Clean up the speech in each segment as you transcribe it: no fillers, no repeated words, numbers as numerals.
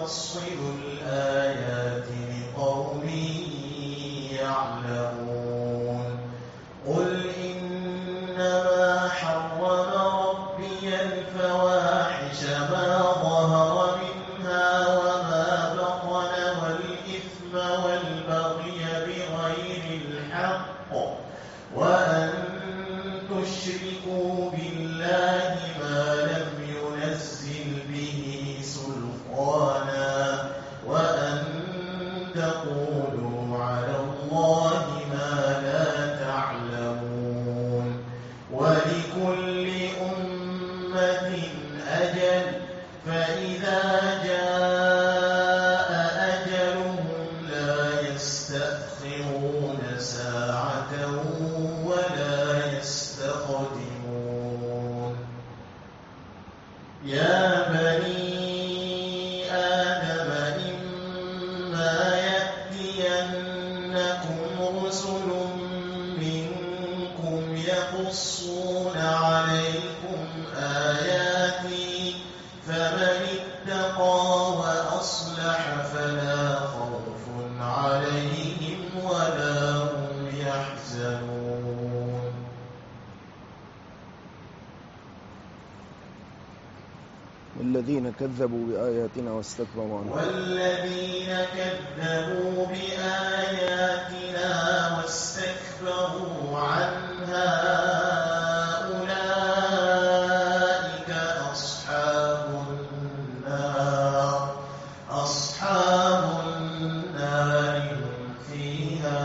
نفصل الآيات لقوم يعلمون قل إنما حرم ربي الفواحش ما ظهر منها وما بطن والإثم والبغي بغير الحق وأن تشركوا بالله ما لم ينزل به سلطانا وأن تقولوا على الله ما لا تعلمون ولكل أمة أجل فإذا جاء أجلهم لا يستأخرون ساعة ولا يستقدمون يا بني آدم إما يأتينكم رسل منكم يقصون عليكم آياتي فمن اتقى وأصلح فلا خوف عليهم ولا هم يحزنون والذين كذبوا بآياتنا واستكبروا عنها والذين كذبوا بآياتنا واستكبروا عنها أولئك أصحاب النار هم فيها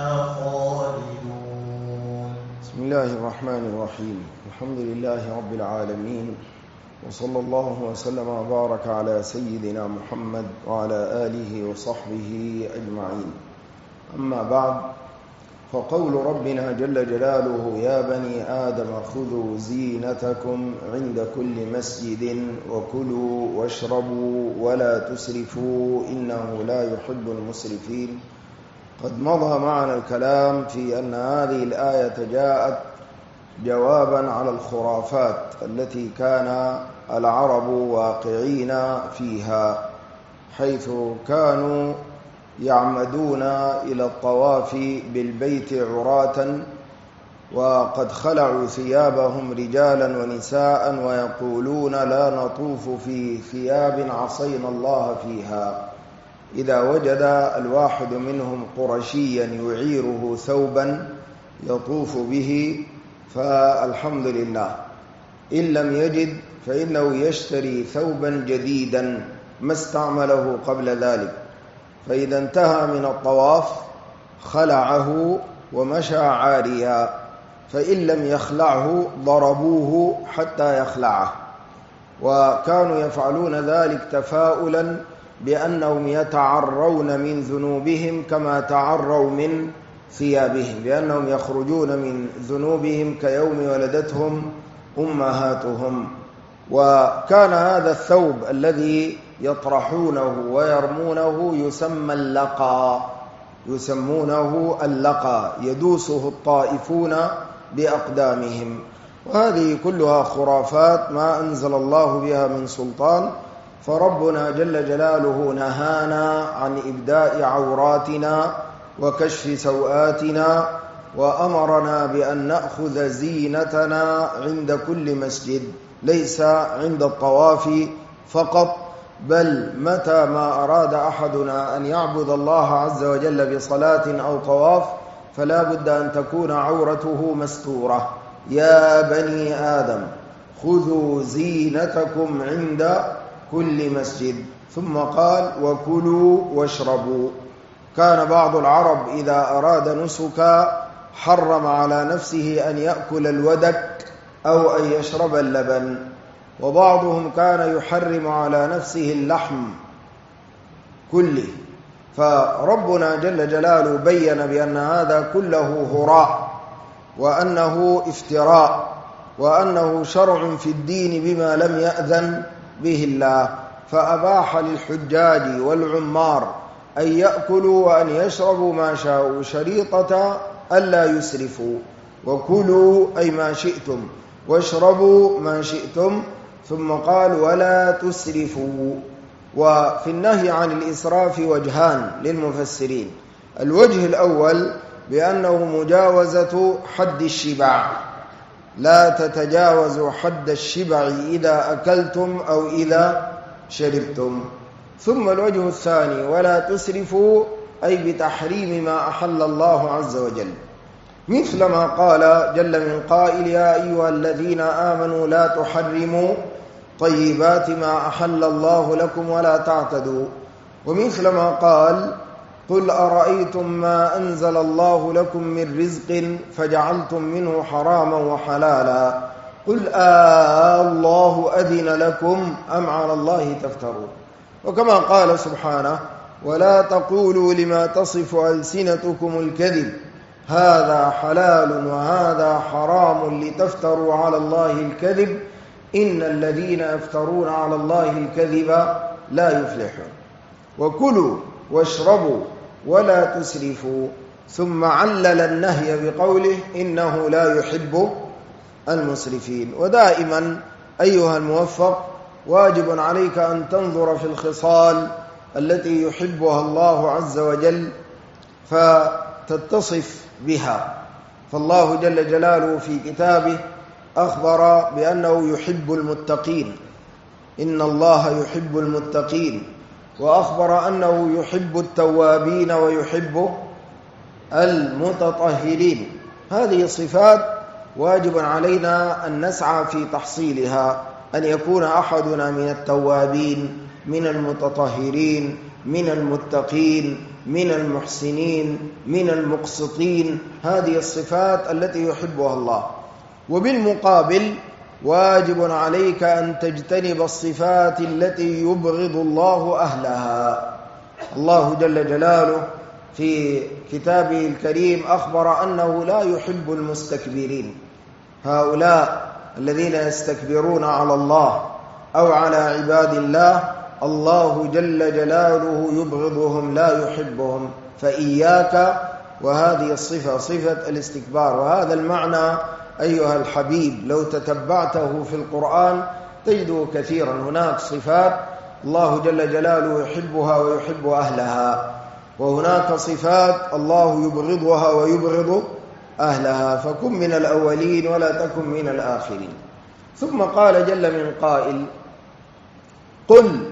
خالدون بسم الله الرحمن الرحيم الحمد لله رب العالمين وصلى الله وسلم وبارك على سيدنا محمد وعلى آله وصحبه أجمعين أما بعد فقول ربنا جل جلاله يا بني آدم خذوا زينتكم عند كل مسجد وكلوا واشربوا ولا تسرفوا إنه لا يحب المسرفين قد مضى معنا الكلام في أن هذه الآية جاءت جوابا على الخرافات التي كان العرب واقعين فيها حيث كانوا يعمدون إلى الطواف بالبيت عراة وقد خلعوا ثيابهم رجالا ونساء ويقولون لا نطوف في ثياب عصينا الله فيها. إذا وجد الواحد منهم قرشيا يعيره ثوبا يطوف به فالحمد لله، إن لم يجد فإنه يشتري ثوبا جديدا ما استعمله قبل ذلك، فإذا انتهى من الطواف خلعه ومشى عاريا، فإن لم يخلعه ضربوه حتى يخلعه. وكانوا يفعلون ذلك تفاؤلا بأنهم يتعرون من ذنوبهم كما تعروا من ثيابهم، بأنهم يخرجون من ذنوبهم كيوم ولدتهم أمهاتهم. وكان هذا الثوب الذي يطرحونه ويرمونه يسمونه اللقى يدوسه الطائفون بأقدامهم. وهذه كلها خرافات ما أنزل الله بها من سلطان، فربنا جل جلاله نهانا عن إبداء عوراتنا وكشف سوآتنا، وأمرنا بأن نأخذ زينتنا عند كل مسجد، ليس عند الطواف فقط، بل متى ما أراد أحدنا أن يعبد الله عز وجل بصلاة أو طواف فلا بد أن تكون عورته مستورة. يا بني آدم خذوا زينتكم عند كل مسجد، ثم قال وكلوا واشربوا. كان بعض العرب إذا أراد نسكا حرم على نفسه أن يأكل الودك أو أن يشرب اللبن، وبعضهم كان يحرم على نفسه اللحم كله. فربنا جل جلاله بين بأن هذا كله هراء، وأنه افتراء، وأنه شرع في الدين بما لم يأذن به الله، فأباح للحجاج والعمار أن يأكلوا وأن يشربوا ما شاءوا، شريطة ألا يسرفوا. وكلوا أي ما شئتم، واشربوا ما شئتم، ثم قال ولا تسرفوا. وفي النهي عن الإسراف وجهان للمفسرين. الوجه الأول بأنه مجاوزة حد الشبع، لا تتجاوزوا حد الشبع إذا أكلتم أو إذا شربتم. ثم الوجه الثاني ولا تسرفوا، أي بتحريم ما أحل الله عز وجل، مثل ما قال جل من قائل يا أيها الذين آمنوا لا تحرموا طيبات ما أحل الله لكم ولا تعتدوا، ومثل ما قال قل أرأيتم ما أنزل الله لكم من رزق فجعلتم منه حراما وحلالا قل الله أذن لكم أم على الله تفترون. وكما قال سبحانه ولا تقولوا لما تصف ألسنتكم الكذب هذا حلال وهذا حرام لتفتروا على الله الكذب إن الذين يفترون على الله الكذب لا يفلحون. وكلوا واشربوا ولا تسرفوا، ثم علل النهي بقوله إنه لا يحب المسرفين. ودائما أيها الموفق واجب عليك أن تنظر في الخصال التي يحبها الله عز وجل فتتصف بها. فالله جل جلاله في كتابه أخبر بأنه يحب المتقين، إن الله يحب المتقين، وأخبر أنه يحب التوابين ويحب المتطهرين. هذه صفات واجب علينا أن نسعى في تحصيلها، أن يكون أحدنا من التوابين، من المتطهرين، من المتقين، من المحسنين، من المقسطين. هذه الصفات التي يحبها الله. وبالمقابل واجب عليك أن تجتنب الصفات التي يبغض الله أهلها. الله جل جلاله في كتابه الكريم أخبر أنه لا يحب المستكبرين، هؤلاء الذين يستكبرون على الله أو على عباد الله الله جل جلاله يبغضهم لا يحبهم. فإياك وهذه الصفة صفة الاستكبار. وهذا المعنى أيها الحبيب لو تتبعته في القرآن تجده كثيرا. هناك صفات الله جل جلاله يحبها ويحب أهلها، وهناك صفات الله يبغضها ويبغض أهلها. فكن من الأولين ولا تكن من الآخرين. ثم قال جل من قائل قل،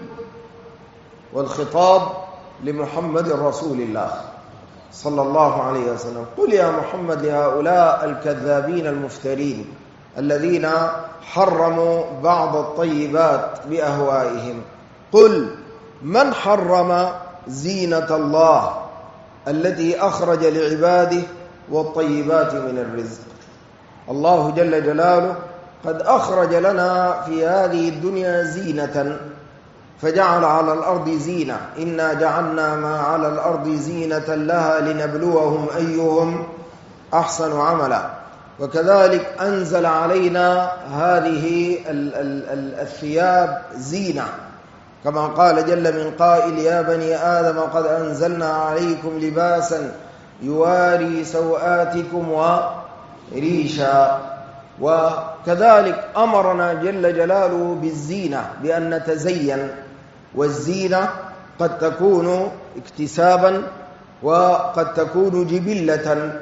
والخطاب لمحمد رسول الله صلى الله عليه وسلم، قل يا محمد لهؤلاء الكذابين المفترين الذين حرموا بعض الطيبات بأهوائهم، قل من حرم زينة الله التي أخرج لعباده والطيبات من الرزق. الله جل جلاله قد أخرج لنا في هذه الدنيا زينة، فجعل على الأرض زينة، إنا جعلنا ما على الأرض زينة لها لنبلوهم أيهم أحسن عملا. وكذلك أنزل علينا هذه الثياب زينة، كما قال جل من قائل يا بني آدم قد أنزلنا عليكم لباسا يواري سوآتكم وريشا. وكذلك أمرنا جل جلاله بالزينة بأن نتزين، والزينة قد تكون اكتسابا وقد تكون جبلة،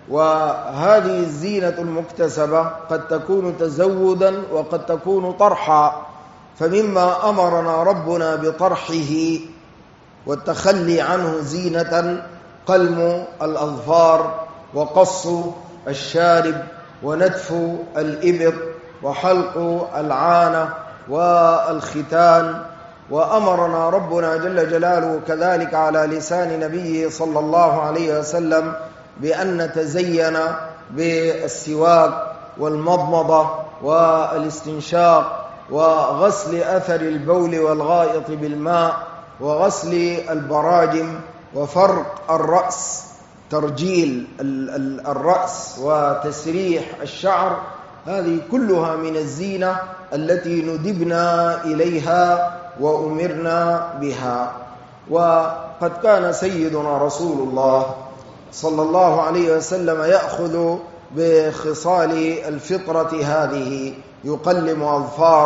وهذه الزينة المكتسبة قد تكون تزودا وقد تكون طرحا. فمما أمرنا ربنا بطرحه والتخلي عنه زينة قلم الأظفار وقص الشارب ونتف الإبط وحلق العانة والختان. وأمرنا ربنا جل جلاله كذلك على لسان نبيه صلى الله عليه وسلم بأن نتزين بالسواك والمضمضة والاستنشاق وغسل أثر البول والغائط بالماء وغسل البراجم وفرق الرأس، ترجيل الرأس وتسريح الشعر. هذه كلها من الزينة التي ندبنا إليها وأمرنا بها. وقد كان سيدنا رسول الله صلى الله عليه وسلم يأخذ بخصال الفطرة هذه، يقلم أظفاره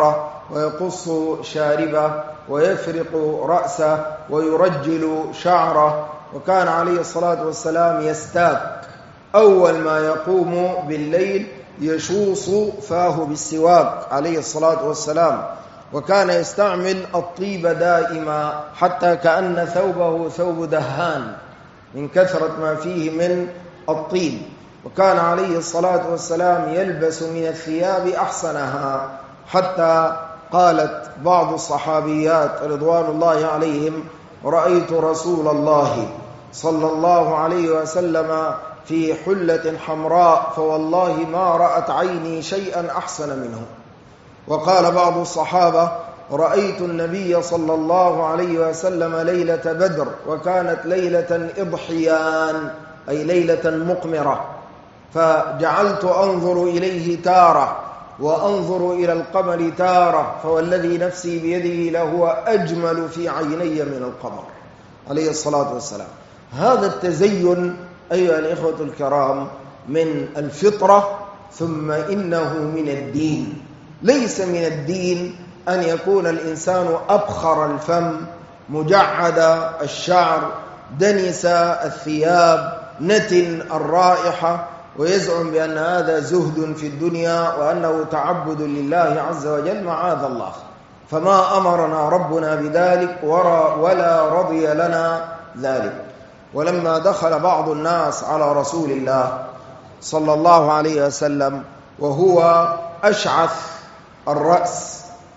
ويقص شاربه ويفرق رأسه ويرجل شعره. وكان عليه الصلاة والسلام يستاك أول ما يقوم بالليل، يشوص فاه بالسواك عليه الصلاة والسلام. وكان يستعمل الطيب دائما حتى كأن ثوبه ثوب دهان من كثرة ما فيه من الطيب. وكان عليه الصلاة والسلام يلبس من الثياب أحسنها، حتى قالت بعض الصحابيات رضوان الله عليهم: رأيت رسول الله صلى الله عليه وسلم في حلة حمراء فوالله ما رأت عيني شيئا أحسن منه. وقال بعض الصحابة: رأيت النبي صلى الله عليه وسلم ليلة بدر وكانت ليلة إضحيان، أي ليلة مقمرة، فجعلت أنظر إليه تارة وأنظر إلى القمر تارة، فوالذي نفسي بيده لهو أجمل في عيني من القمر عليه الصلاة والسلام. هذا التزين أيها الإخوة الكرام من الفطرة، ثم إنه من الدين. ليس من الدين أن يكون الإنسان أبخر الفم، مجعد الشعر، دنس الثياب، نتن الرائحة، ويزعم بأن هذا زهد في الدنيا وأنه تعبد لله عز وجل. معاذ الله، فما أمرنا ربنا بذلك ولا رضي لنا ذلك. ولما دخل بعض الناس على رسول الله صلى الله عليه وسلم وهو أشعث الرأس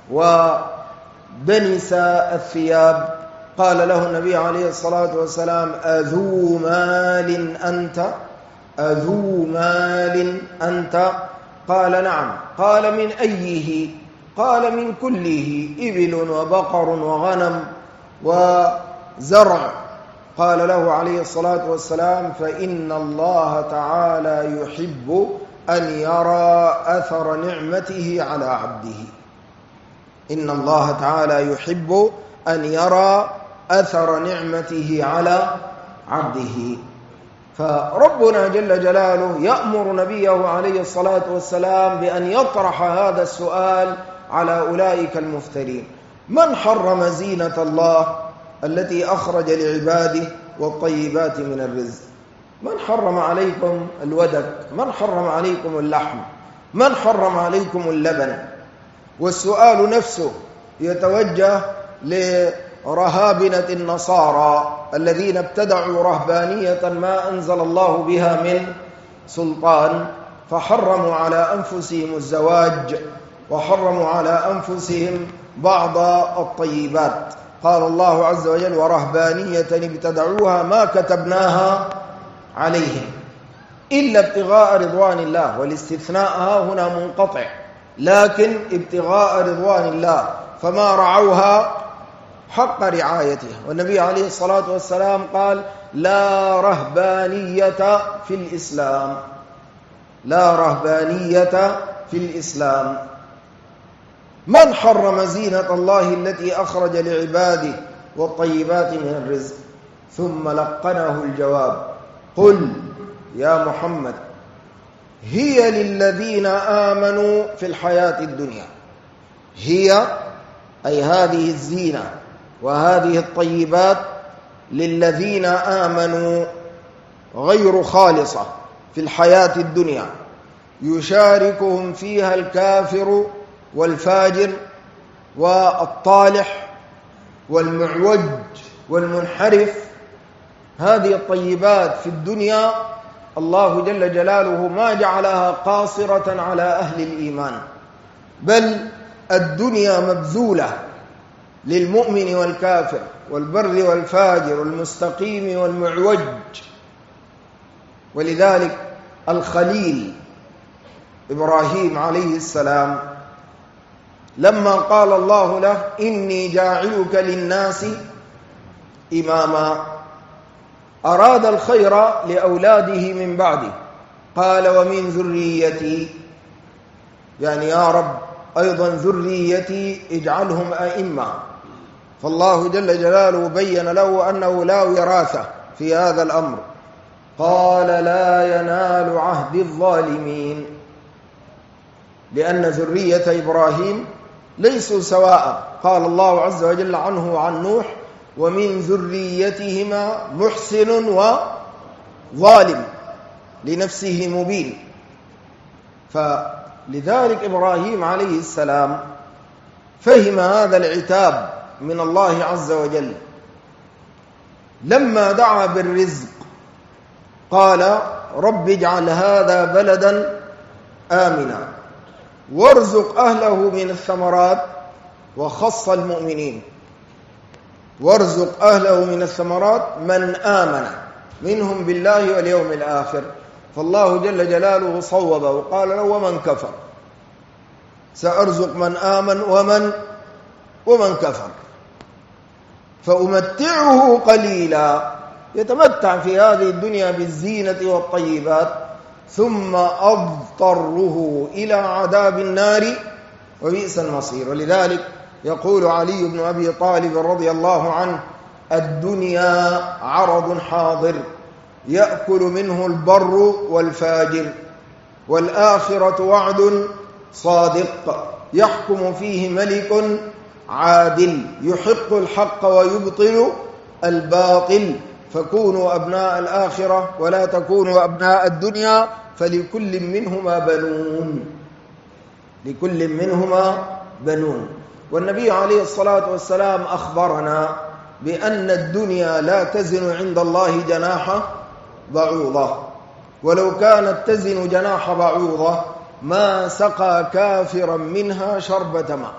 ودنس الثياب، قال له النبي عليه الصلاة والسلام: أذو مال أنت؟ أذو مال أنت؟ قال: نعم. قال: من أيه؟ قال: من كله، إبل وبقر وغنم وزرع. قال له عليه الصلاة والسلام: فإن الله تعالى يحب أن يرى أثر نعمته على عبده. إن الله تعالى يحب أن يرى أثر نعمته على عبده. فربنا جل جلاله يأمر نبيه عليه الصلاة والسلام بأن يطرح هذا السؤال على أولئك المفترين: من حرم زينة الله التي أخرج لعباده والطيبات من الرزق؟ من حرم عليكم الودك؟ من حرم عليكم اللحم؟ من حرم عليكم اللبن؟ والسؤال نفسه يتوجه لرهابنة النصارى الذين ابتدعوا رهبانية ما أنزل الله بها من سلطان، فحرموا على أنفسهم الزواج وحرموا على أنفسهم بعض الطيبات. قال الله عز وجل: ورهبانية ابتدعوها ما كتبناها عليهم إلا ابتغاء رضوان الله. والاستثناء هنا منقطع، لكن ابتغاء رضوان الله، فما رعوها حق رعايتها. والنبي عليه الصلاة والسلام قال: لا رهبانية في الإسلام، لا رهبانية في الإسلام. من حرم زينة الله التي أخرج لعباده والطيبات من الرزق؟ ثم لقنه الجواب: قل يا محمد هي للذين آمنوا في الحياة الدنيا. هي أي هذه الزينة وهذه الطيبات للذين آمنوا، غير خالصة في الحياة الدنيا، يشاركهم فيها الكافر والفاجر والطالح والمعوج والمنحرف. هذه الطيبات في الدنيا الله جل جلاله ما جعلها قاصرة على أهل الإيمان، بل الدنيا مبذولة للمؤمن والكافر والبر والفاجر والمستقيم والمعوج. ولذلك الخليل إبراهيم عليه السلام لما قال الله له: إني جاعلك للناس إماما، أراد الخير لأولاده من بعده، قال: ومن ذريتي، يعني يا رب أيضا ذريتي اجعلهم أئمة. فالله جل جلاله بين له أنه لا وراثة في هذا الأمر، قال: لا ينال عهد الظالمين، لأن ذرية إبراهيم ليسوا سواء. قال الله عز وجل عنه وعن نوح: ومن ذريتهما محسن وظالم لنفسه مبين. فلذلك إبراهيم عليه السلام فهم هذا العتاب من الله عز وجل لما دعا بالرزق، قال: رب اجعل هذا بلدا آمنا وارزق أهله من الثمرات، وخص المؤمنين، وارزق أهله من الثمرات من آمن منهم بالله واليوم الآخر. فالله جل جلاله صوبه وقال له: ومن كفر، سأرزق من آمن ومن كفر فأمتعه قليلا، يتمتع في هذه الدنيا بالزينة والطيبات، ثم أضطره إلى عذاب النار وبئس المصير. ولذلك يقول علي بن أبي طالب رضي الله عنه: الدنيا عرض حاضر يأكل منه البر والفاجر، والآخرة وعد صادق يحكم فيه ملك عادل يحق الحق ويبطل الباطل، فكونوا أبناء الآخرة ولا تكونوا أبناء الدنيا، فلكل منهما بنون، لكل منهما بنون. والنبي عليه الصلاة والسلام أخبرنا بأن الدنيا لا تزن عند الله جناح بعوضة، ولو كانت تزن جناح بعوضة ما سقى كافرا منها شربة ماء.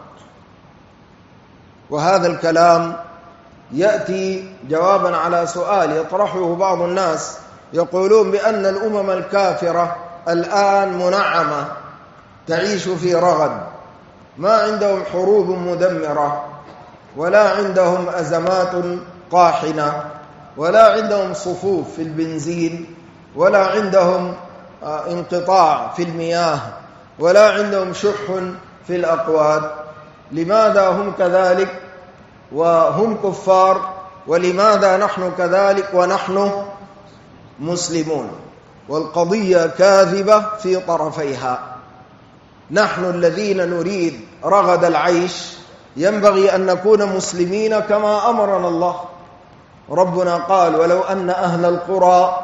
وهذا الكلام يأتي جوابا على سؤال يطرحه بعض الناس، يقولون بأن الأمم الكافرة الآن منعمة تعيش في رغد، ما عندهم حروب مدمرة، ولا عندهم أزمات طاحنة، ولا عندهم صفوف في البنزين، ولا عندهم انقطاع في المياه، ولا عندهم شح في الأقوات. لماذا هم كذلك وهم كفار؟ ولماذا نحن كذلك ونحن مسلمون؟ والقضية كاذبة في طرفيها. نحن الذين نريد رغد العيش ينبغي أن نكون مسلمين كما أمرنا الله. ربنا قال: ولو أن أهل القرى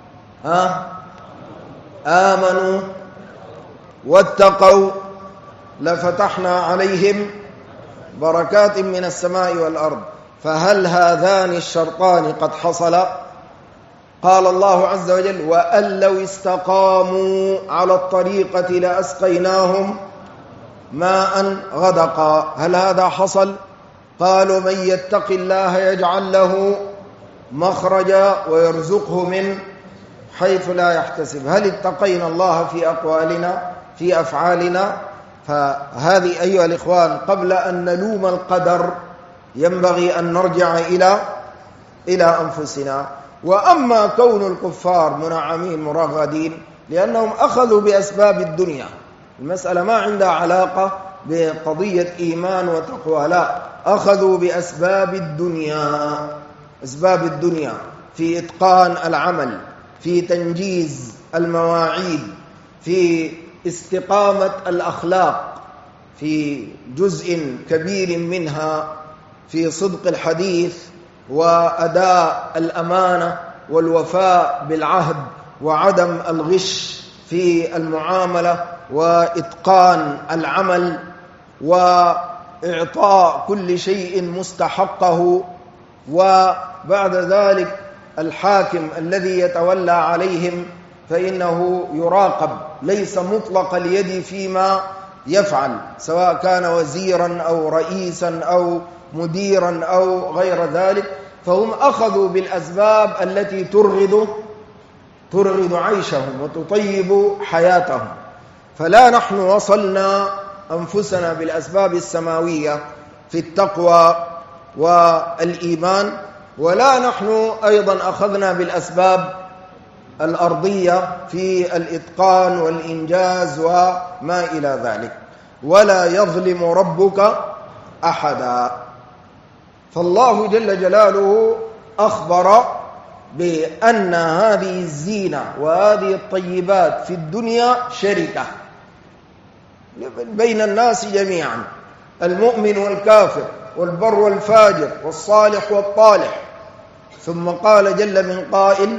آمنوا واتقوا لفتحنا عليهم بركات من السماء والأرض. فهل هذان الشرطان قد حصلا؟ قال الله عز وجل: وأن لو استقاموا على الطريقة لأسقيناهم ماء غدقا. هل هذا حصل؟ قالوا: من يتق الله يجعل له مخرجا ويرزقه من حيث لا يحتسب. هل اتقينا الله في أقوالنا في أفعالنا؟ فهذه أيها الإخوان قبل أن نلوم القدر ينبغي أن نرجع إلى أنفسنا. وأما كون الكفار منعمين مرغدين لأنهم أخذوا بأسباب الدنيا، المسألة ما عندها علاقة بقضية إيمان وتقوى، لا، أخذوا بأسباب الدنيا، أسباب الدنيا في إتقان العمل، في تنجيز المواعيد، في استقامة الأخلاق في جزء كبير منها، في صدق الحديث وأداء الأمانة والوفاء بالعهد وعدم الغش في المعاملة وإتقان العمل وإعطاء كل شيء مستحقه. وبعد ذلك الحاكم الذي يتولى عليهم فإنه يراقب، ليس مطلق اليد فيما يفعل، سواء كان وزيرا أو رئيسا أو مديرا أو غير ذلك، فهم أخذوا بالأسباب التي ترغد عيشهم وتطيب حياتهم. فلا نحن وصلنا أنفسنا بالأسباب السماوية في التقوى والإيمان، ولا نحن أيضا أخذنا بالأسباب الأرضية في الإتقان والإنجاز وما إلى ذلك. ولا يظلم ربك أحدا. فالله جل جلاله أخبر بأن هذه الزينة وهذه الطيبات في الدنيا شركة بين الناس جميعا. المؤمن والكافر والبر والفاجر والصالح والطالح. ثم قال جل من قائل: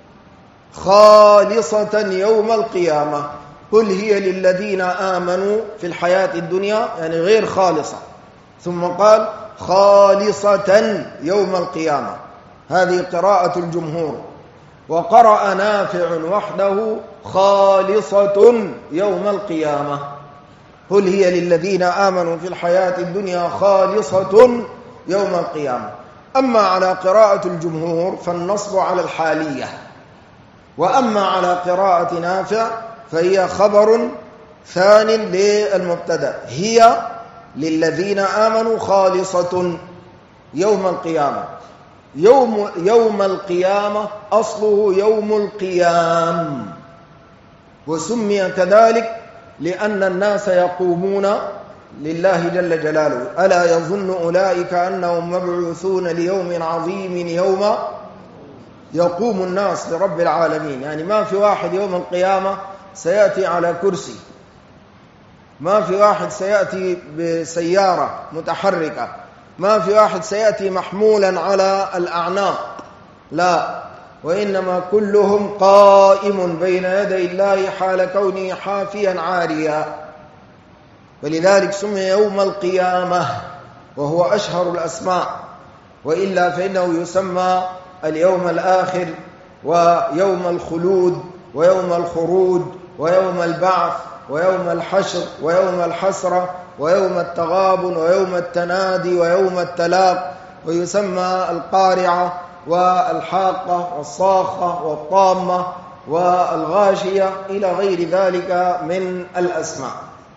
خالصة يوم القيامة. قل هي للذين آمنوا في الحياة الدنيا، يعني غير خالصة. ثم قال: خالصة يوم القيامة. هذه قراءة الجمهور. وقرأ نافع وحده: خالصة يوم القيامة. قل هي للذين آمنوا في الحياة الدنيا خالصة يوم القيامة. أما على قراءة الجمهور فالنصب على الحالية، وأما على قراءة نافع فهي خبر ثان للمبتدأ: هي للذين آمنوا خالصة يوم القيامة. يوم القيامة أصله يوم القيام، وسمي كذلك لأن الناس يقومون لله جل جلاله. ألا يظن أولئك أنهم مبعوثون ليوم عظيم يوم يقوم الناس لرب العالمين. يعني ما في واحد يوم القيامة سيأتي على كرسي، ما في واحد سيأتي بسيارة متحركة، ما في واحد سيأتي محمولا على الأعناق، لا، وإنما كلهم قائم بين يدي الله حال كونه حافيا عاريا. ولذلك سمي يوم القيامة، وهو أشهر الأسماء، وإلا فإنه يسمى اليوم الآخر ويوم الخلود ويوم الخروج ويوم البعث ويوم الحشر ويوم الحسرة ويوم التغابن ويوم التنادي ويوم التلاق، ويسمى القارعة والحاقة والصاخة والطامة والغاشية إلى غير ذلك من الأسماء.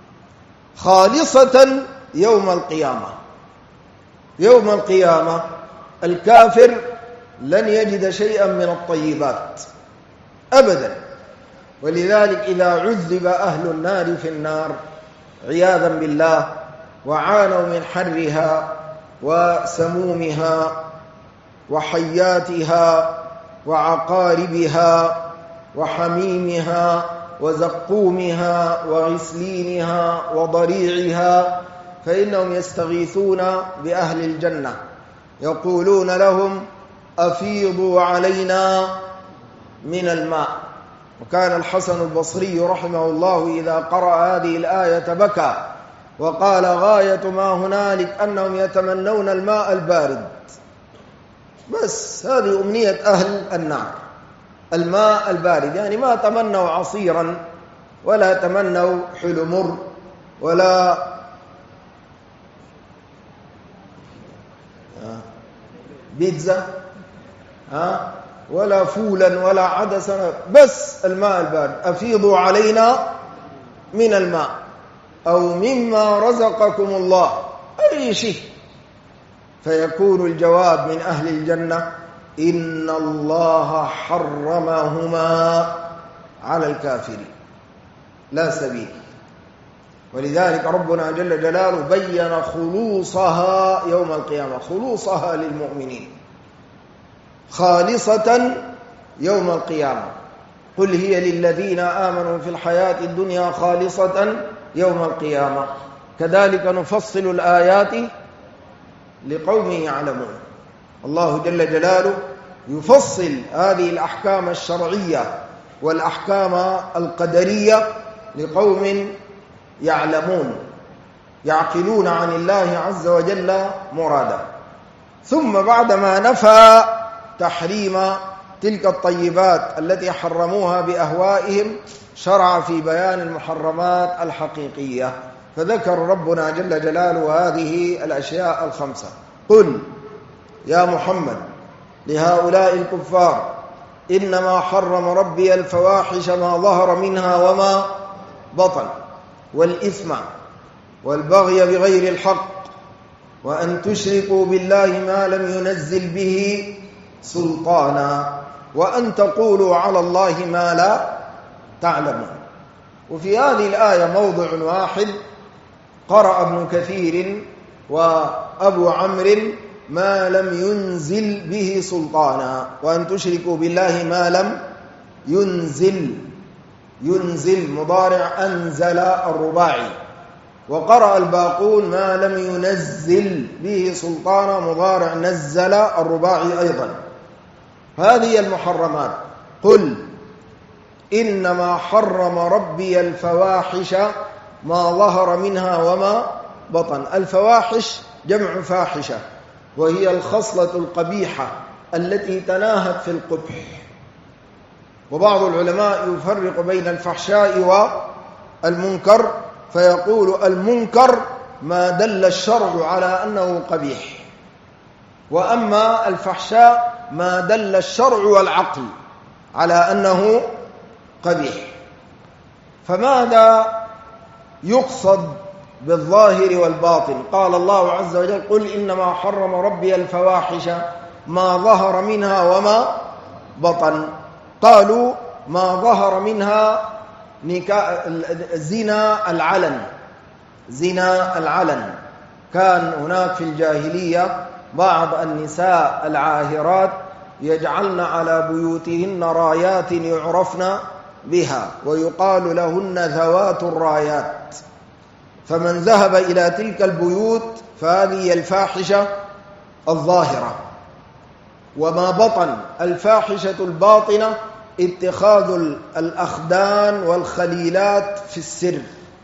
خالصة يوم القيامة. يوم القيامة الكافر لن يجد شيئا من الطيبات أبدا، ولذلك إذا عذب أهل النار في النار عياذا بالله وعانوا من حرها وسمومها وحياتها وعقاربها وحميمها وزقومها وغسلينها وضريعها، فإنهم يستغيثون بأهل الجنة يقولون لهم: أفيضوا علينا من الماء. وكان الحسن البصري رحمه الله إذا قرأ هذه الآية بكى وقال: غاية ما هنالك أنهم يتمنون الماء البارد. بس هذه أمنية أهل النار، الماء البارد. يعني ما تمنوا عصيرا ولا تمنوا حلمر ولا بيتزا ولا فولا ولا عدسا، بس الماء البارد. أفيضوا علينا من الماء أو مما رزقكم الله، أي شيء. فيكون الجواب من أهل الجنة: إن الله حرمهما على الكافرين، لا سبيل. ولذلك ربنا جل جلاله بين خلوصها يوم القيامة، خلوصها للمؤمنين، خالصة يوم القيامة. قل هي للذين آمنوا في الحياة الدنيا خالصة يوم القيامة. كذلك نفصل الآيات لقوم يعلمون. الله جل جلاله يفصل هذه الأحكام الشرعية والأحكام القدرية لقوم يعلمون، يعقلون عن الله عز وجل مرادا. ثم بعدما نفى تحريم تلك الطيبات التي حرموها بأهوائهم شرع في بيان المحرمات الحقيقية، فذكر ربنا جل جلاله هذه الأشياء الخمسة. قل يا محمد لهؤلاء الكفار: إنما حرم ربي الفواحش ما ظهر منها وما بطن، والإثم والبغي بغير الحق، وأن تشركوا بالله ما لم ينزل به سلطانا، وأن تقولوا على الله ما لا تعلمون. وفي هذه الآية موضع واحد قرأ ابن كثير وأبو عمرو: ما لم ينزل به سلطانا، وأن تشركوا بالله ما لم ينزل. ينزل مضارع أنزل الرباعي، وقرأ الباقون ما لم ينزل به سلطانا مضارع نزل الرباعي أيضا. هذه المحرمات. قل إنما حرم ربي الفواحش ما ظهر منها وما بطن. الفواحش جمع فاحشة، وهي الخصلة القبيحة التي تناهت في القبح. وبعض العلماء يفرق بين الفحشاء والمنكر، فيقول المنكر ما دل الشرع على أنه قبيح، وأما الفحشاء ما دل الشرع والعقل على أنه قبيح. فماذا يقصد بالظاهر والباطن؟ قال الله عز وجل قل إنما حرم ربي الفواحش ما ظهر منها وما بطن. قالوا ما ظهر منها زنا العلن. زنا العلن كان هناك في الجاهلية بعض النساء العاهرات يجعلن على بيوتهن رايات يعرفن بها، ويقال لهن ذوات الرايات. فمن ذهب إلى تلك البيوت فهذه الفاحشة الظاهرة. وما بطن الفاحشة الباطنة اتخاذ الأخدان والخليلات في السر،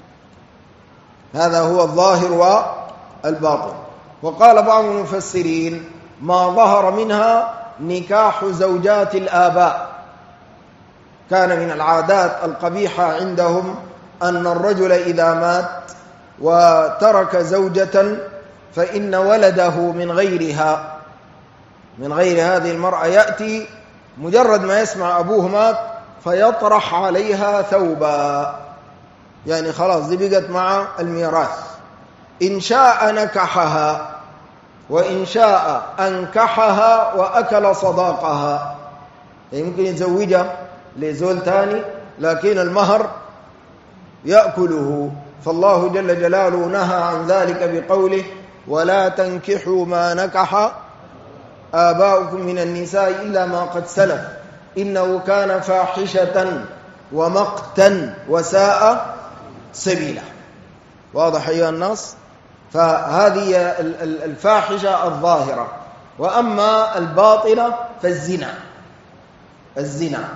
هذا هو الظاهر والباطن. وقال بعض المفسرين ما ظهر منها نكاح زوجات الآباء. كان من العادات القبيحة عندهم أن الرجل إذا مات وترك زوجة فإن ولده من غيرها، من غير هذه المرأة، يأتي مجرد ما يسمع أبوه مات فيطرح عليها ثوبا، يعني خلاص دي بقت مع الميراث. إن شاء نكحها وإن شاء أنكحها وأكل صداقها، يمكن يتزوجها لزول تاني لكن المهر يأكله. فالله جل جلاله نهى عن ذلك بقوله ولا تنكحوا ما نكح آباؤكم من النساء إلا ما قد سلف إنه كان فاحشة ومقتا وساء سبيلا. واضح أيها الناس؟ فهذه الفاحشة الظاهرة. وأما الباطنة فالزنا، الزنا.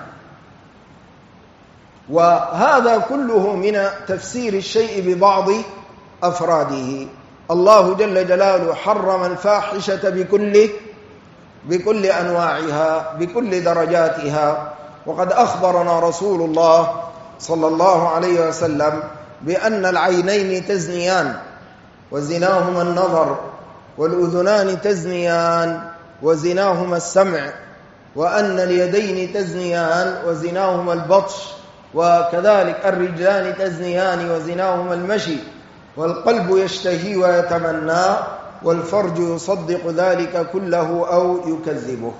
وهذا كله من تفسير الشيء ببعض أفراده. الله جل جلاله حرم الفاحشة بكل أنواعها بكل درجاتها. وقد أخبرنا رسول الله صلى الله عليه وسلم بأن العينين تزنيان وزناهما النظر، والأذنان تزنيان وزناهما السمع، وأن اليدين تزنيان وزناهما البطش، وكذلك الرجلان تزنيان وزناهما المشي، والقلب يشتهي ويتمنى، والفرج يصدق ذلك كله أو يكذبه.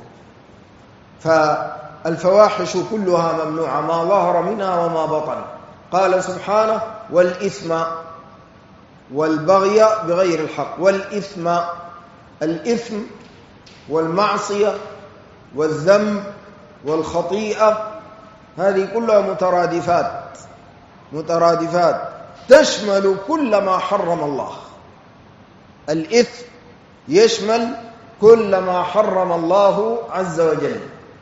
فالفواحش كلها ممنوعة ما ظهر منها وما بطن. قال سبحانه والإثم والبغي بغير الحق. والإثم، الإثم والمعصية والذنب والخطيئة هذه كلها مترادفات تشمل كل ما حرم الله. الإثم يشمل كل ما حرم الله عز وجل،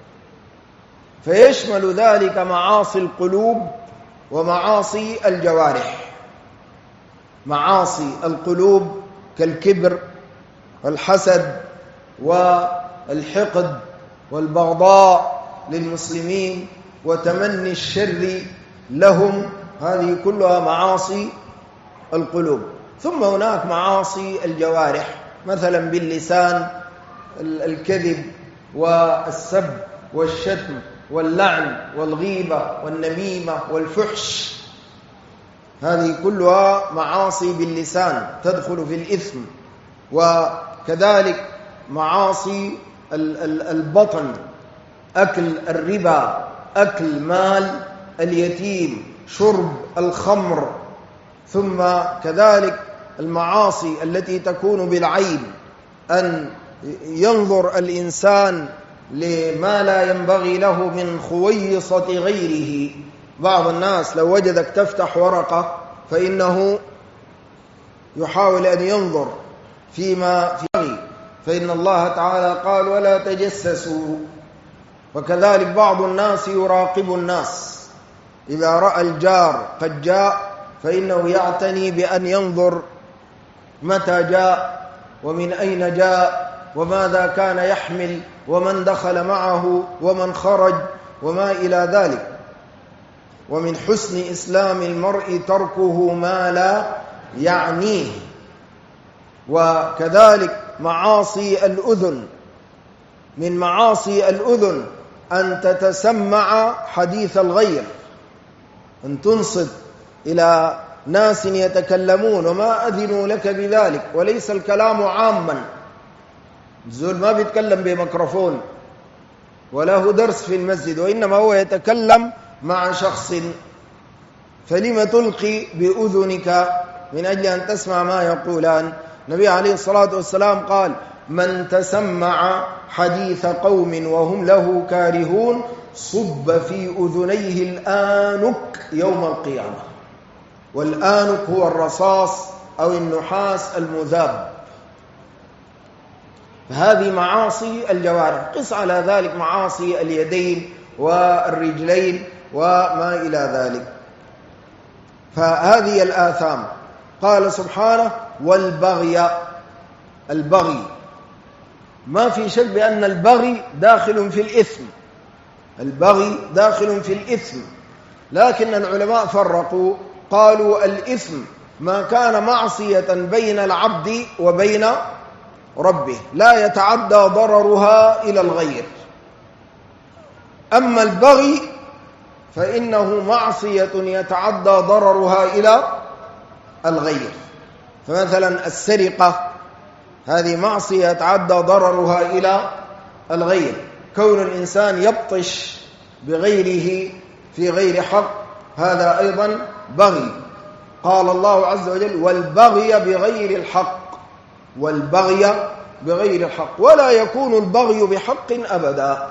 فيشمل ذلك معاصي القلوب ومعاصي الجوارح. معاصي القلوب كالكبر والحسد والحقد والبغضاء للمسلمين وتمني الشر لهم، هذه كلها معاصي القلوب. ثم هناك معاصي الجوارح، مثلا باللسان الكذب والسب والشتم واللعن والغيبة والنميمة والفحش، هذه كلها معاصي باللسان تدخل في الإثم. وكذلك معاصي البطن، أكل الربا، أكل مال اليتيم، شرب الخمر. ثم كذلك المعاصي التي تكون بالعين، أن ينظر الإنسان لما لا ينبغي له من خويصة غيره. بعض الناس لو وجدك تفتح ورقة فإنه يحاول أن ينظر فيما فيه، فإن الله تعالى قال ولا تجسسوا. وكذلك بعض الناس يراقب الناس، إذا رأى الجار قد جاء فإنه يعتني بأن ينظر متى جاء ومن أين جاء وماذا كان يحمل ومن دخل معه ومن خرج وما إلى ذلك. ومن حسن إسلام المرء تركه ما لا يعنيه. وكذلك معاصي الأذن، من معاصي الأذن أن تتسمع حديث الغير، أن تنصت إلى ناس يتكلمون وما أذنوا لك بذلك، وليس الكلام عاما، الزول ما بيتكلم بميكروفون وله درس في المسجد، وإنما هو يتكلم مع شخص، فلم تلقي بأذنك من أجل أن تسمع ما يقولان؟ النبي عليه الصلاة والسلام قال من تسمع حديث قوم وهم له كارهون صب في أذنيه الآنك يوم القيامة. والآنك هو الرصاص أو النحاس المذاب. فهذه معاصي الجوارح. قس على ذلك معاصي اليدين والرجلين وما إلى ذلك. فهذه الآثام. قال سبحانه والبغي، البغي ما في شك بأن البغي داخل في الإثم، البغي داخل في الإثم، لكن العلماء فرقوا، قالوا الإثم ما كان معصية بين العبد وبين ربه لا يتعدى ضررها إلى الغير. أما البغي فإنه معصية يتعدى ضررها إلى الغير. فمثلا السرقة هذه معصية يتعدى ضررها إلى الغير، كون الإنسان يبطش بغيره في غير حق هذا أيضا بغي. قال الله عز وجل والبغي بغير الحق، والبغي بغير الحق، ولا يكون البغي بحق أبدا.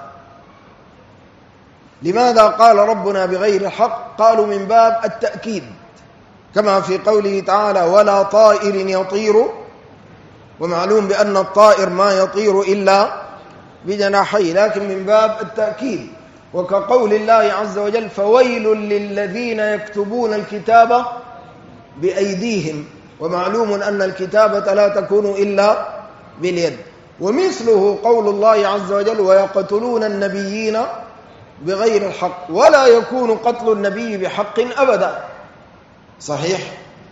لماذا قال ربنا بغير الحق؟ قالوا من باب التأكيد، كما في قوله تعالى ولا طائر يطير، ومعلوم بأن الطائر ما يطير إلا بجناحيه، لكن من باب التأكيد. وكقول الله عز وجل فويل للذين يكتبون الكتاب بأيديهم، ومعلوم أن الكتابة لا تكون إلا باليد. ومثله قول الله عز وجل ويقتلون النبيين بغير الحق، ولا يكون قتل النبي بحق أبدا. صحيح؟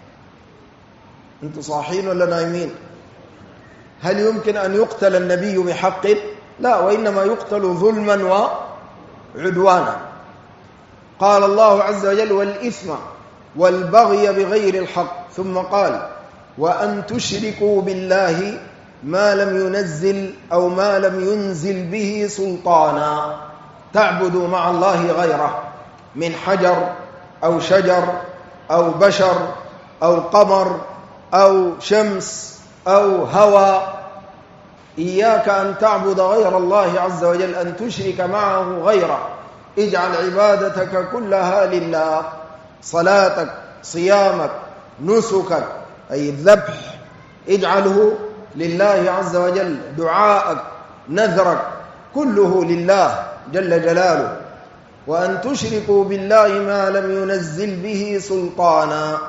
أنتم صاحين ولا نايمين؟ هل يمكن أن يقتل النبي بحق؟ لا، وإنما يقتل ظلما وعدوانا. قال الله عز وجل والإثم والبغي بغير الحق، ثم قال وأن تشركوا بالله ما لم ينزل أو ما لم ينزل به سلطانا، تعبدوا مع الله غيره من حجر أو شجر أو بشر أو قمر أو شمس أو هوى. إياك أن تعبد غير الله عز وجل، أن تشرك معه غيره. اجعل عبادتك كلها لله، صلاتك، صيامك، نسكك أي الذبح اجعله لله عز وجل، دعاءك، نذرك كله لله جل جلاله. وأن تشركوا بالله ما لم ينزل به سلطانا.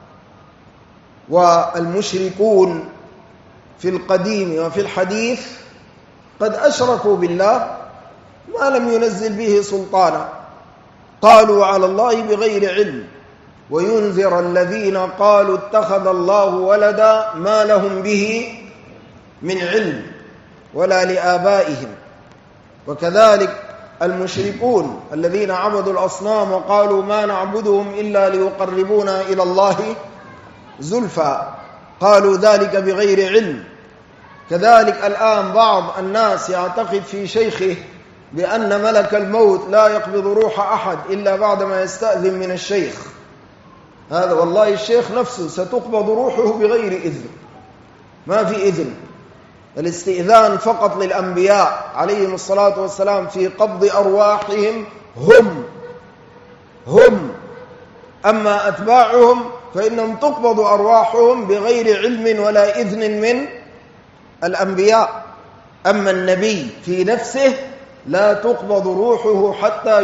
والمشركون في القديم وفي الحديث قد أشركوا بالله ما لم ينزل به سلطانا، قالوا على الله بغير علم، وينذر الذين قالوا اتخذ الله ولدا ما لهم به من علم ولا لآبائهم. وكذلك المشركون الذين عبدوا الأصنام وقالوا ما نعبدهم إلا ليقربونا إلى الله زلفى، قالوا ذلك بغير علم. كذلك الآن بعض الناس يعتقد في شيخه بأن ملك الموت لا يقبض روح أحد إلا بعدما يستأذن من الشيخ. هذا والله الشيخ نفسه ستقبض روحه بغير إذن، ما في إذن. الاستئذان فقط للأنبياء عليهم الصلاة والسلام في قبض أرواحهم هم، أما أتباعهم فإنهم تقبض أرواحهم بغير علم ولا إذن من الأنبياء. أما النبي في نفسه لا تقبض روحه حتى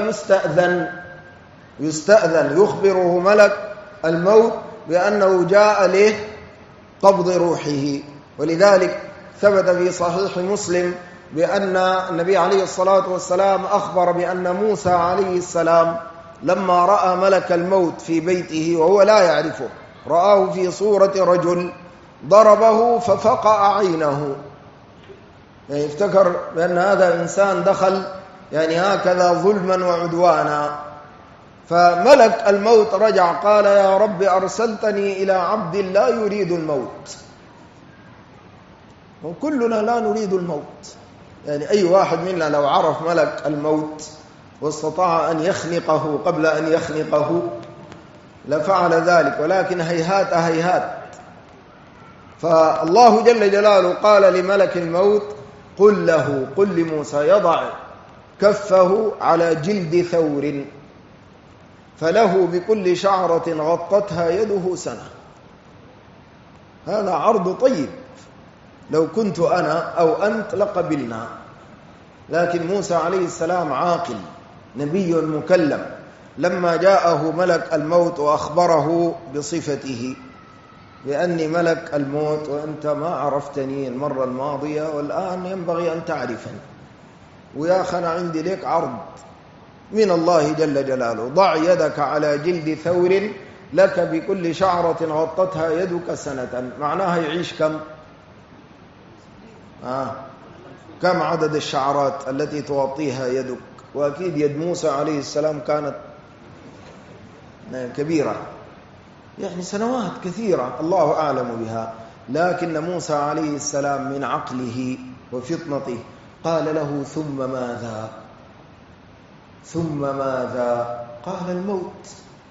يستأذن يخبره ملك الموت بأنه جاء له قبض روحه. ولذلك ثبت في صحيح مسلم بأن النبي عليه الصلاة والسلام أخبر بأن موسى عليه السلام لما رأى ملك الموت في بيته وهو لا يعرفه، رآه في صورة رجل ضربه ففقع عينه، يعني افتكر بأن هذا إنسان دخل يعني هكذا ظلما وعدوانا. فملك الموت رجع قال: يا رب أرسلتني إلى عبد لا يريد الموت. وكلنا لا نريد الموت، يعني أي واحد منا لو عرف ملك الموت واستطاع أن يخنقه قبل أن يخنقه لفعل ذلك، ولكن هيهات هيهات. فالله جل جلاله قال لملك الموت: قل لموسى يضع كفه على جلد ثور فله بكل شعرة غطتها يده سنة. هذا عرض طيب، لو كنت أنا أو أنت لقبلنا. لكن موسى عليه السلام عاقل نبي مكلم، لما جاءه ملك الموت وأخبره بصفته بأني ملك الموت وأنت ما عرفتني المرة الماضية والآن ينبغي أن تعرفني، ويا أخي عندي لك عرض من الله جل جلاله: ضع يدك على جلد ثور لك بكل شعرة غطتها يدك سنة. معناها يعيش كم عدد الشعرات التي تغطيها يدك؟ وأكيد يد موسى عليه السلام كانت كبيرة، يعني سنوات كثيرة الله أعلم بها. لكن موسى عليه السلام من عقله وفطنته قال له: ثم ماذا؟ قال: الموت.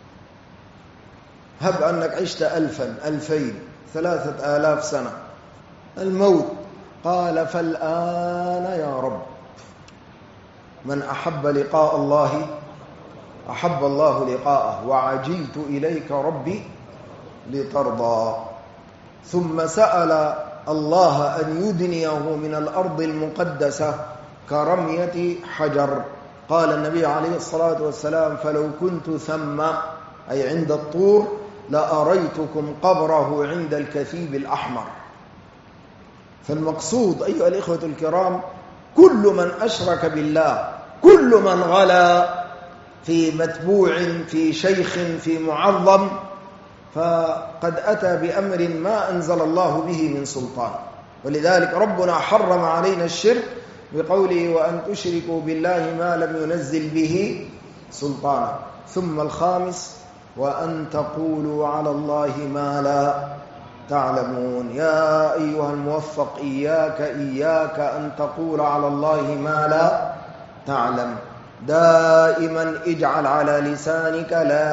هب أنك عشت 1000 2000 3000 سنة، الموت. قال: فالآن يا رب، من أحب لقاء الله أحب الله لقاءه، وعجلت إليك ربي لترضى. ثم سأل الله أن يدنيه من الأرض المقدسة كرمية حجر. قال النبي عليه الصلاة والسلام: فلو كنت ثم، أي عند الطور، لأريتكم قبره عند الكثيب الأحمر. فالمقصود أيها الإخوة الكرام، كل من أشرك بالله، كل من غلا في متبوع، في شيخ، في معظم، فقد أتى بأمر ما أنزل الله به من سلطان. ولذلك ربنا حرم علينا الشرك بقوله: وأن تشركوا بالله ما لم ينزل به سلطانا. ثم الخامس: وأن تقولوا على الله ما لا تعلمون. يا أيها الموفق، إياك أن تقول على الله ما لا تعلم. دائما اجعل على لسانك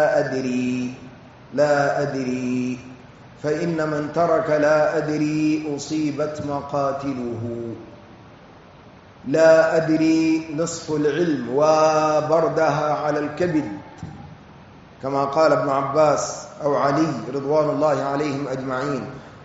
لا أدري، فإن من ترك لا أدري أصيبت مقاتله. لا أدري نصف العلم، وبردها على الكبد، كما قال ابن عباس أو علي رضوان الله عليهم أجمعين: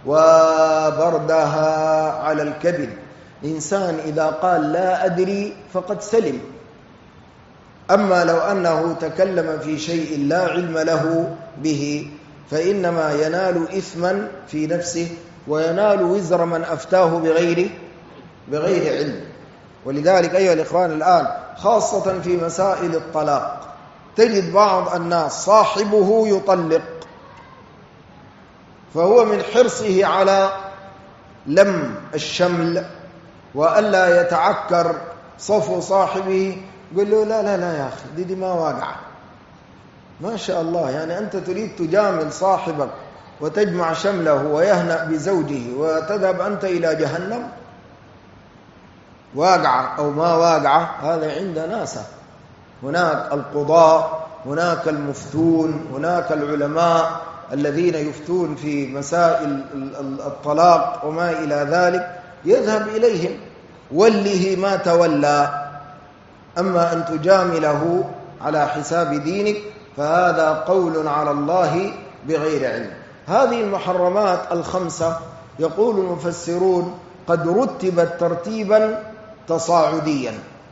وبردها على الكبد. إنسان إذا قال لا أدري فقد سلم. أما لو أنه تكلم في شيء لا علم له به فإنما ينال إثما في نفسه وينال وزر من أفتاه بغير علم. ولذلك أيها الإخوان الآن خاصة في مسائل الطلاق تجد بعض الناس صاحبه يطلق، فهو من حرصه على لم الشمل وألا يتعكر صفو صاحبه، يقول له: لا يا أخي، دي ما واقعة. ما شاء الله، يعني أنت تريد تجامل صاحبك وتجمع شمله ويهنأ بزوجه وتذهب أنت إلى جهنم؟ واقعة أو ما واقعة هذا عند ناسه. هناك القضاء، هناك المفتون، هناك العلماء الذين يفتون في مسائل الطلاق وما إلى ذلك، يذهب إليهم وله ما تولى. أما أن تجامله على حساب دينك فهذا قول على الله بغير علم. هذه المحرمات الخمسة يقول المفسرون قد رتبت ترتيبا تصاعديا،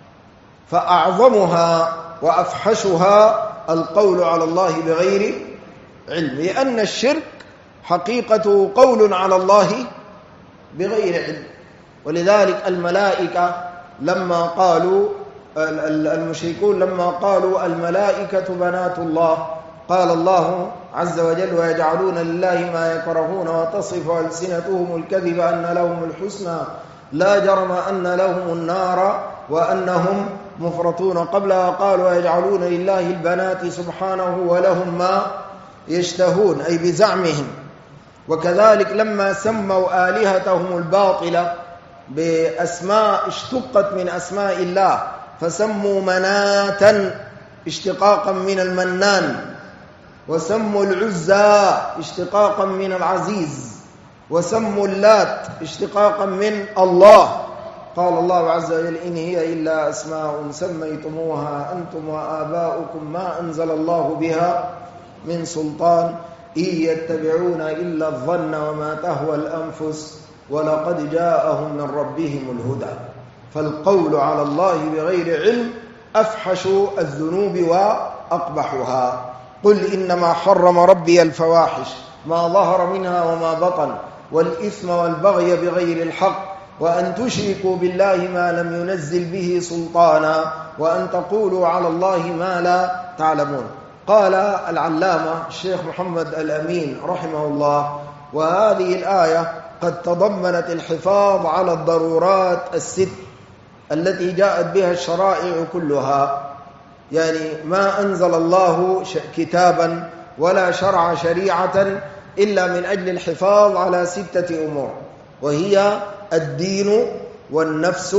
فأعظمها وأفحشها القول على الله بغير علم، لأن الشرك حقيقته قول على الله بغير علم. ولذلك الملائكة لما قالوا المشركون لما قالوا الملائكة بنات الله، قال الله عز وجل ويجعلون لله ما يكرهون وتصف ألسنتهم الكذب أن لهم الحسنى لا جرم أن لهم النار وأنهم مفرطون. قبلها قالوا ويجعلون لله البنات سبحانه ولهم ما يشتهون، أي بزعمهم. وكذلك لما سموا آلهتهم الباطلة بأسماء اشتقت من أسماء الله، فسموا مناتا اشتقاقا من المنان، وسموا العزى اشتقاقا من العزيز، وسموا اللات اشتقاقا من الله. قال الله عز وجل إن هي إلا أسماء سميتموها أنتم وآباؤكم ما أنزل الله بها من سلطان إن يتبعون إلا الظن وما تهوى الأنفس ولقد جاءهم من ربهم الهدى. فالقول على الله بغير علم أفحش الذنوب وأقبحها. قل إنما حرم ربي الفواحش ما ظهر منها وما بطن والإثم والبغي بغير الحق وأن تشركوا بالله ما لم ينزل به سلطانا وأن تقولوا على الله ما لا تعلمون. قال العلامة الشيخ محمد الأمين رحمه الله وهذه الآية قد تضمنت الحفاظ على الضرورات الست التي جاءت بها الشرائع كلها، يعني ما أنزل الله كتابا ولا شرع شريعة إلا من أجل الحفاظ على 6 أمور، وهي الدين والنفس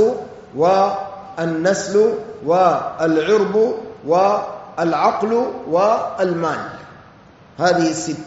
والنسل والعرض والعقل والمال، هذه 6.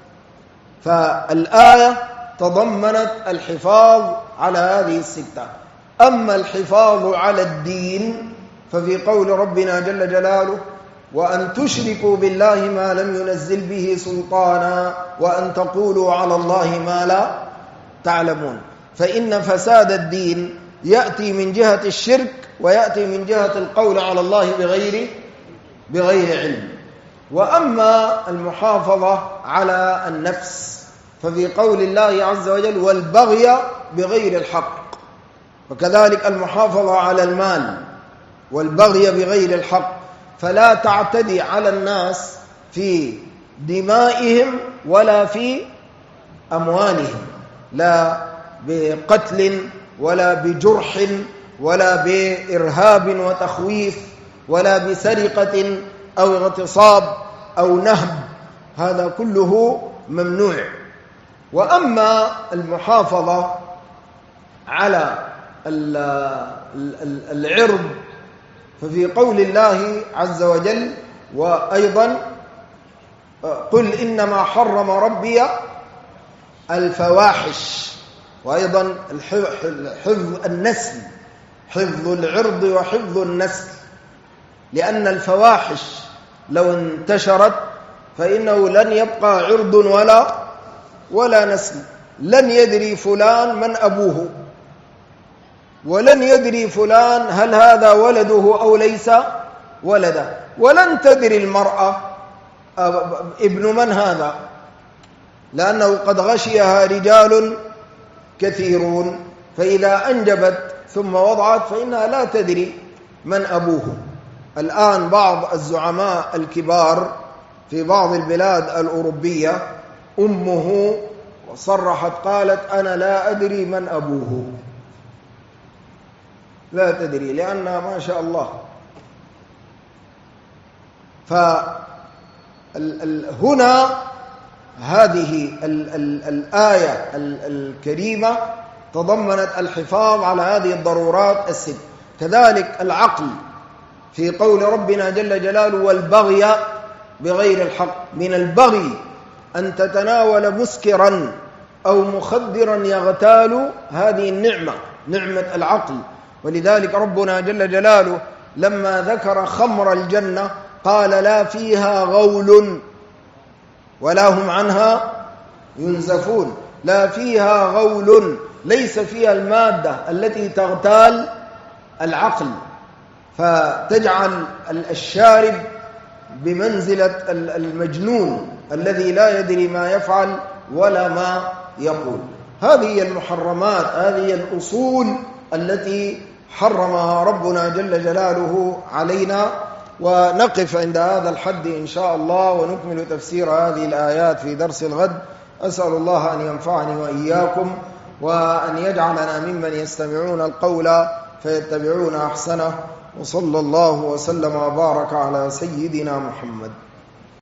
فالآية تضمنت الحفاظ على هذه 6. أما الحفاظ على الدين ففي قول ربنا جل جلاله وأن تشركوا بالله ما لم ينزل به سلطانا وأن تقولوا على الله ما لا تعلمون. فإن فساد الدين يأتي من جهة الشرك ويأتي من جهة القول على الله بغير علم. وأما المحافظة على النفس ففي قول الله عز وجل والبغي بغير الحق، وكذلك المحافظة على المال والبغي بغير الحق، فلا تعتدي على الناس في دمائهم ولا في أموالهم، لا بقتل ولا بجرح ولا بإرهاب وتخويف ولا بسرقة أو اغتصاب أو نهب، هذا كله ممنوع. وأما المحافظة على العرض ففي قول الله عز وجل وأيضا قل إنما حرم ربي الفواحش، وأيضا حفظ النسل، حفظ العرض وحفظ النسل، لأن الفواحش لو انتشرت فإنه لن يبقى عرض ولا نسل، لن يدري فلان من أبوه، ولن يدري فلان هل هذا ولده أو ليس ولده، ولن تدري المرأة ابن من هذا، لأنه قد غشيها رجال كثيرون، فإذا أنجبت ثم وضعت فإنها لا تدري من أبوه. الآن بعض الزعماء الكبار في بعض البلاد الأوروبية أمه صرحت قالت أنا لا أدري من أبوه، لا تدري، لأنها ما شاء الله. فهنا هذه الآية الكريمة تضمنت الحفاظ على هذه الضرورات الست. كذلك العقل في قول ربنا جل جلاله والبغي بغير الحق، من البغي أن تتناول مسكرا أو مخدرا يغتال هذه النعمة، نعمة العقل. ولذلك ربنا جل جلاله لما ذكر خمر الجنة قال لا فيها غول، ولا هم عنها ينزفون. لا فيها غول، ليس فيها المادة التي تغتال العقل فتجعل الشارب بمنزلة المجنون الذي لا يدري ما يفعل ولا ما يقول. هذه المحرمات، هذه الأصول التي حرمها ربنا جل جلاله علينا. ونقف عند هذا الحد إن شاء الله، ونكمل تفسير هذه الآيات في درس الغد. أسأل الله أن ينفعني وإياكم، وأن يجعلنا ممن يستمعون القول فيتبعون أحسنه. وصلى الله وسلم وبارك على سيدنا محمد.